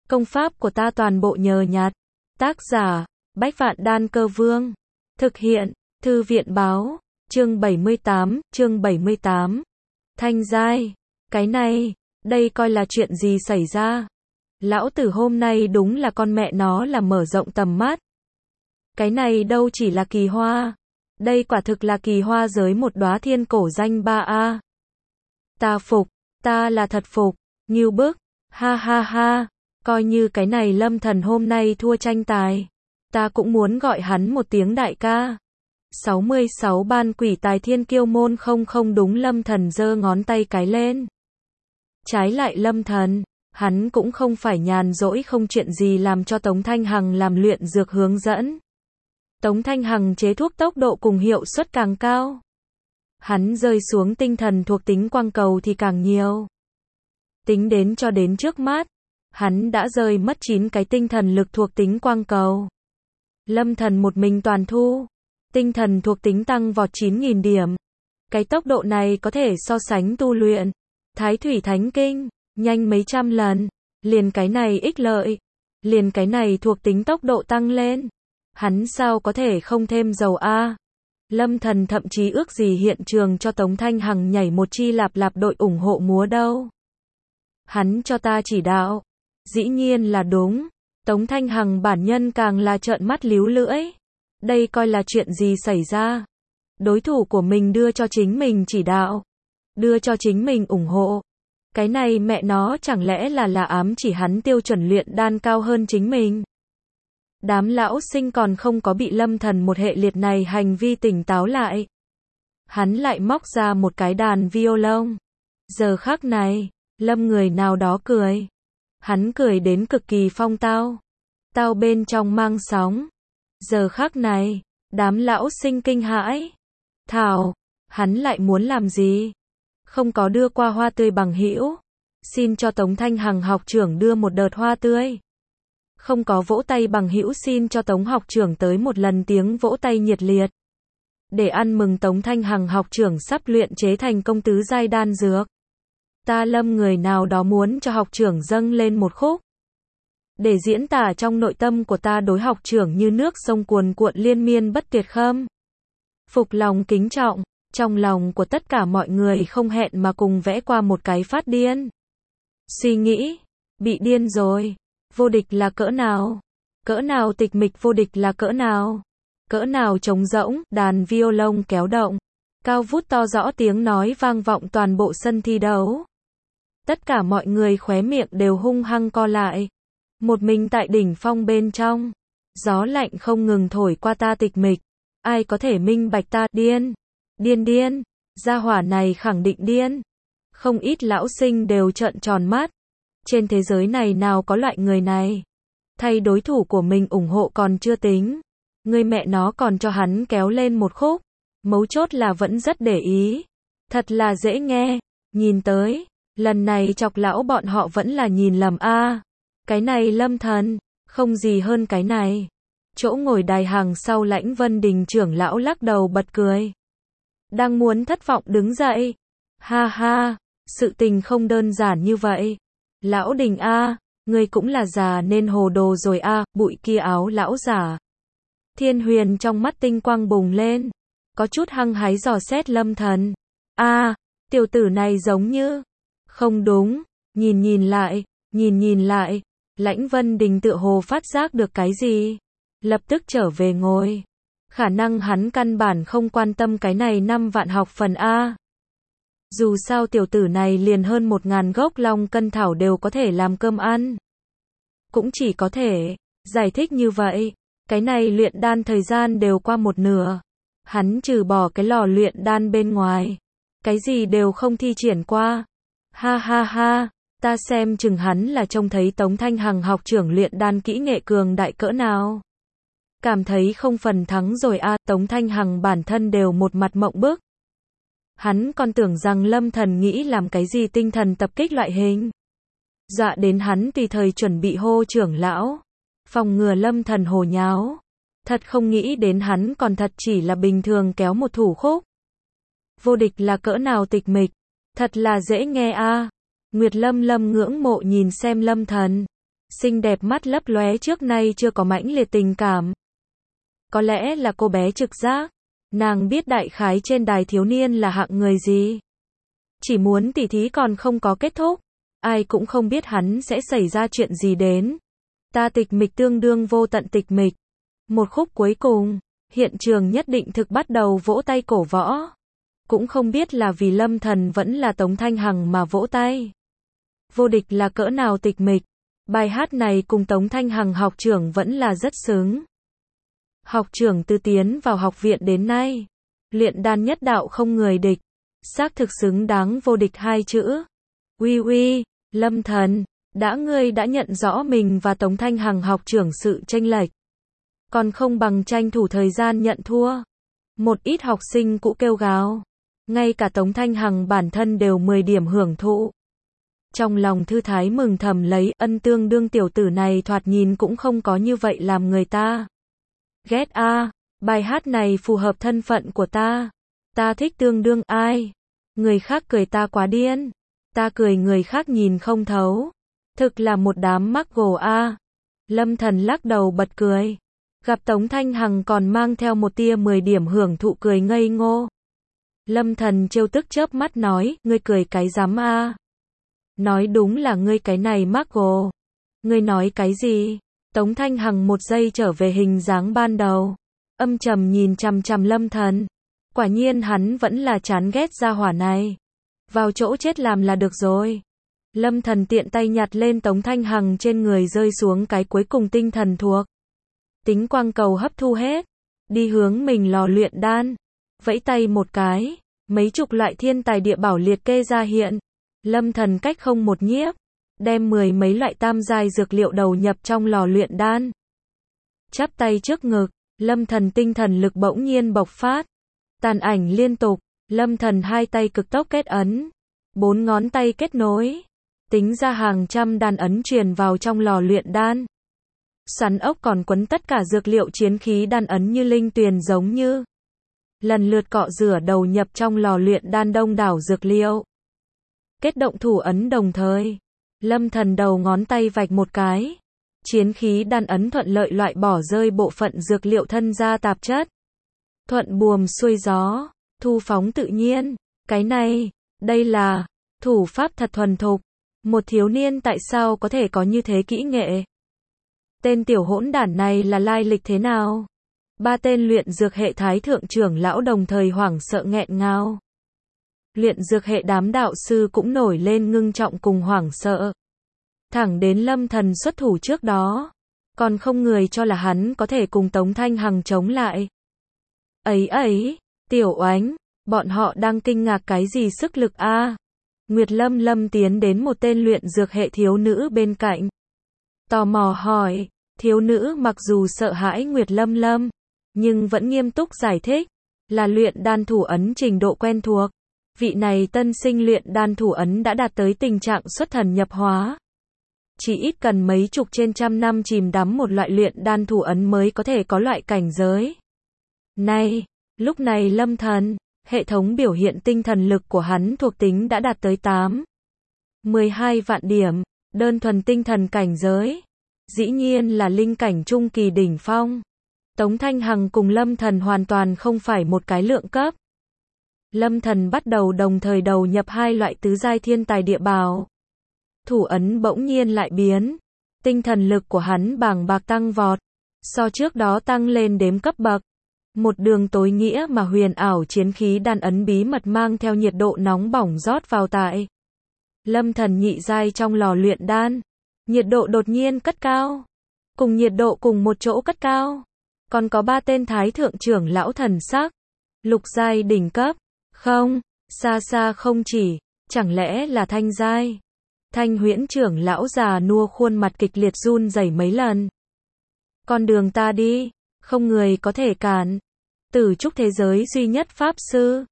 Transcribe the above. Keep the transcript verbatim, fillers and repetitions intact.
Công pháp của ta toàn bộ nhờ nhặt. Tác giả, Bách Vạn Đan Cơ Vương. Thực hiện, Thư viện báo, chương bảy mươi tám, chương bảy mươi tám. Thanh giai, cái này, đây coi là chuyện gì xảy ra? Lão tử hôm nay đúng là con mẹ nó là mở rộng tầm mắt. Cái này đâu chỉ là kỳ hoa. Đây quả thực là kỳ hoa giới một đóa thiên cổ danh ba a. Ta phục, ta là thật phục, ngưu bức, ha ha ha, coi như cái này Lâm Thần hôm nay thua tranh tài. Ta cũng muốn gọi hắn một tiếng đại ca. sáu mươi sáu ban quỷ tài thiên kiêu môn không không đúng Lâm Thần giơ ngón tay cái lên. Trái lại Lâm Thần, hắn cũng không phải nhàn rỗi không chuyện gì làm cho Tống Thanh Hằng làm luyện dược hướng dẫn. Tống Thanh Hằng chế thuốc tốc độ cùng hiệu suất càng cao. Hắn rơi xuống tinh thần thuộc tính quang cầu thì càng nhiều. Tính đến cho đến trước mắt, hắn đã rơi mất chín cái tinh thần lực thuộc tính quang cầu. Lâm Thần một mình toàn thu, tinh thần thuộc tính tăng vọt chín nghìn điểm. Cái tốc độ này có thể so sánh tu luyện Thái Thủy Thánh Kinh, nhanh mấy trăm lần. Liền cái này ích lợi, liền cái này thuộc tính tốc độ tăng lên. Hắn sao có thể không thêm dầu a? Lâm Thần thậm chí ước gì hiện trường cho Tống Thanh Hằng nhảy một chi lạp lạp đội ủng hộ múa đâu. Hắn cho ta chỉ đạo. Dĩ nhiên là đúng. Tống Thanh Hằng bản nhân càng là trợn mắt líu lưỡi. Đây coi là chuyện gì xảy ra? Đối thủ của mình đưa cho chính mình chỉ đạo, đưa cho chính mình ủng hộ. Cái này mẹ nó chẳng lẽ là là ám chỉ hắn tiêu chuẩn luyện đan cao hơn chính mình? Đám lão sinh còn không có bị Lâm Thần một hệ liệt này hành vi tỉnh táo lại. Hắn lại móc ra một cái đàn violon. Giờ khắc này, Lâm người nào đó cười. Hắn cười đến cực kỳ phong tao. Tao bên trong mang sóng. Giờ khắc này, đám lão sinh kinh hãi. Thảo, hắn lại muốn làm gì? Không có đưa qua hoa tươi bằng hữu. Xin cho Tống Thanh Hằng học trưởng đưa một đợt hoa tươi. Không có vỗ tay bằng hữu, xin cho Tống học trưởng tới một lần tiếng vỗ tay nhiệt liệt. Để ăn mừng Tống Thanh Hằng học trưởng sắp luyện chế thành công tứ giai đan dược. Ta Lâm người nào đó muốn cho học trưởng dâng lên một khúc. Để diễn tả trong nội tâm của ta đối học trưởng như nước sông cuồn cuộn liên miên bất tuyệt khâm. Phục lòng kính trọng, trong lòng của tất cả mọi người không hẹn mà cùng vẽ qua một cái phát điên. Suy nghĩ, bị điên rồi. Vô địch là cỡ nào? Cỡ nào tịch mịch vô địch là cỡ nào? Cỡ nào trống rỗng, đàn violon kéo động. Cao vút to rõ tiếng nói vang vọng toàn bộ sân thi đấu. Tất cả mọi người khóe miệng đều hung hăng co lại. Một mình tại đỉnh phong bên trong. Gió lạnh không ngừng thổi qua ta tịch mịch. Ai có thể minh bạch ta điên? Điên điên. Gia hỏa này khẳng định điên. Không ít lão sinh đều trợn tròn mắt. Trên thế giới này nào có loại người này. Thay đối thủ của mình ủng hộ còn chưa tính. Người mẹ nó còn cho hắn kéo lên một khúc. Mấu chốt là vẫn rất để ý. Thật là dễ nghe. Nhìn tới. Lần này chọc lão bọn họ vẫn là nhìn lầm a. À, cái này Lâm Thần. Không gì hơn cái này. Chỗ ngồi đài hàng sau Lãnh Vân Đình trưởng lão lắc đầu bật cười. Đang muốn thất vọng đứng dậy. Ha ha. Sự tình không đơn giản như vậy. Lão Đình a, à, ngươi cũng là già nên hồ đồ rồi a, à, bụi kia áo lão giả. Thiên Huyền trong mắt tinh quang bùng lên, có chút hăng hái dò xét Lâm Thần. A, à, tiểu tử này giống như, không đúng, nhìn nhìn lại, nhìn nhìn lại, Lãnh Vân Đình tựa hồ phát giác được cái gì, lập tức trở về ngồi. Khả năng hắn căn bản không quan tâm cái này năm vạn học phần a. Dù sao tiểu tử này liền hơn một ngàn gốc long cân thảo đều có thể làm cơm ăn. Cũng chỉ có thể giải thích như vậy. Cái này luyện đan thời gian đều qua một nửa. Hắn trừ bỏ cái lò luyện đan bên ngoài. Cái gì đều không thi triển qua. Ha ha ha, ta xem chừng hắn là trông thấy Tống Thanh Hằng học trưởng luyện đan kỹ nghệ cường đại cỡ nào. Cảm thấy không phần thắng rồi a. À, Tống Thanh Hằng bản thân đều một mặt mộng bức. Hắn còn tưởng rằng Lâm Thần nghĩ làm cái gì tinh thần tập kích loại hình. Dọa đến hắn tùy thời chuẩn bị hô trưởng lão. Phòng ngừa Lâm Thần hồ nháo. Thật không nghĩ đến hắn còn thật chỉ là bình thường kéo một thủ khúc. Vô địch là cỡ nào tịch mịch. Thật là dễ nghe a. À. Nguyệt Lâm Lâm ngưỡng mộ nhìn xem Lâm Thần. xinh đẹp mắt lấp lóe trước nay chưa có mãnh liệt tình cảm. Có lẽ là cô bé trực giác, nàng biết đại khái trên đài thiếu niên là hạng người gì. Chỉ muốn tỉ thí còn không có kết thúc, ai cũng không biết hắn sẽ xảy ra chuyện gì đến. Ta tịch mịch tương đương vô tận tịch mịch. Một khúc cuối cùng, hiện trường nhất định thực bắt đầu vỗ tay cổ võ. Cũng không biết là vì Lâm Thần vẫn là Tống Thanh Hằng mà vỗ tay. Vô địch là cỡ nào tịch mịch. Bài hát này cùng Tống Thanh Hằng học trưởng vẫn là rất xứng. Học trưởng từ tiến vào học viện đến nay, luyện đan nhất đạo không người địch. Xác thực xứng đáng vô địch hai chữ. Uy uy, Lâm Thần, đã ngươi đã nhận rõ mình và Tống Thanh Hằng học trưởng sự chênh lệch, còn không bằng tranh thủ thời gian nhận thua. Một ít học sinh cũ kêu gào, ngay cả Tống Thanh Hằng bản thân đều mười điểm hưởng thụ. Trong lòng thư thái mừng thầm lấy, ân tương đương tiểu tử này thoạt nhìn cũng không có như vậy làm người ta ghét a. À, bài hát này phù hợp thân phận của ta. Ta thích tương đương ai? Người khác cười ta quá điên, ta cười người khác nhìn không thấu. Thực là một đám mắc gồ a. À. Lâm Thần lắc đầu bật cười. Gặp Tống Thanh Hằng còn mang theo một tia mười điểm hưởng thụ cười ngây ngô. Lâm Thần trêu tức chớp mắt nói, ngươi cười cái rắm a. À. Nói đúng là ngươi cái này mắc gồ. Ngươi nói cái gì? Tống Thanh Hằng một giây trở về hình dáng ban đầu. Âm trầm nhìn chằm chằm Lâm Thần. Quả nhiên hắn vẫn là chán ghét gia hỏa này. Vào chỗ chết làm là được rồi. Lâm Thần tiện tay nhặt lên Tống Thanh Hằng trên người rơi xuống cái cuối cùng tinh thần thuộc. Tính quang cầu hấp thu hết. Đi hướng mình lò luyện đan. Vẫy tay một cái. Mấy chục loại thiên tài địa bảo liệt kê ra hiện. Lâm Thần cách không một nhiếp. Đem mười mấy loại tam giai dược liệu đầu nhập trong lò luyện đan. Chắp tay trước ngực. Lâm Thần tinh thần lực bỗng nhiên bộc phát. Tàn ảnh liên tục. Lâm Thần hai tay cực tốc kết ấn. Bốn ngón tay kết nối. Tính ra hàng trăm đan ấn truyền vào trong lò luyện đan. Xoắn ốc còn quấn tất cả dược liệu chiến khí đan ấn như linh tuyền giống như. Lần lượt cọ rửa đầu nhập trong lò luyện đan đông đảo dược liệu. Kết động thủ ấn đồng thời. Lâm Thần đầu ngón tay vạch một cái. Chiến khí đan ấn thuận lợi loại bỏ rơi bộ phận dược liệu thân ra tạp chất. Thuận buồm xuôi gió, thu phóng tự nhiên. Cái này, đây là thủ pháp thật thuần thục. Một thiếu niên tại sao có thể có như thế kỹ nghệ? Tên tiểu hỗn đản này là lai lịch thế nào? Ba tên luyện dược hệ thái thượng trưởng lão đồng thời hoảng sợ nghẹn ngào. Luyện dược hệ đám đạo sư cũng nổi lên ngưng trọng cùng hoảng sợ. Thẳng đến Lâm Thần xuất thủ trước đó, còn không người cho là hắn có thể cùng Tống Thanh Hằng chống lại. Ấy ấy, tiểu oánh, bọn họ đang kinh ngạc cái gì sức lực a? À? Nguyệt Lâm Lâm tiến đến một tên luyện dược hệ thiếu nữ bên cạnh. Tò mò hỏi, thiếu nữ mặc dù sợ hãi Nguyệt Lâm Lâm, nhưng vẫn nghiêm túc giải thích, là luyện đan thủ ấn trình độ quen thuộc. Vị này tân sinh luyện đan thủ ấn đã đạt tới tình trạng xuất thần nhập hóa. Chỉ ít cần mấy chục trên trăm năm chìm đắm một loại luyện đan thủ ấn mới có thể có loại cảnh giới này. Lúc này Lâm Thần, hệ thống biểu hiện tinh thần lực của hắn thuộc tính đã đạt tới tám, mười hai vạn điểm, đơn thuần tinh thần cảnh giới. Dĩ nhiên là linh cảnh trung kỳ đỉnh phong. Tống Thanh Hằng cùng Lâm Thần hoàn toàn không phải một cái lượng cấp. Lâm Thần bắt đầu đồng thời đầu nhập hai loại tứ giai thiên tài địa bảo. Thủ ấn bỗng nhiên lại biến. Tinh thần lực của hắn bàng bạc tăng vọt. So trước đó tăng lên đếm cấp bậc. Một đường tối nghĩa mà huyền ảo chiến khí đan ấn bí mật mang theo nhiệt độ nóng bỏng rót vào tại Lâm Thần nhị giai trong lò luyện đan. Nhiệt độ đột nhiên cất cao. Cùng nhiệt độ cùng một chỗ cất cao. Còn có ba tên thái thượng trưởng lão thần sắc. Lục giai đỉnh cấp. Không, xa xa không chỉ. Chẳng lẽ là thanh giai? Thanh Huyễn trưởng lão già nua khuôn mặt kịch liệt run rẩy mấy lần. Con đường ta đi, không người có thể cản. Tử trúc thế giới duy nhất pháp sư,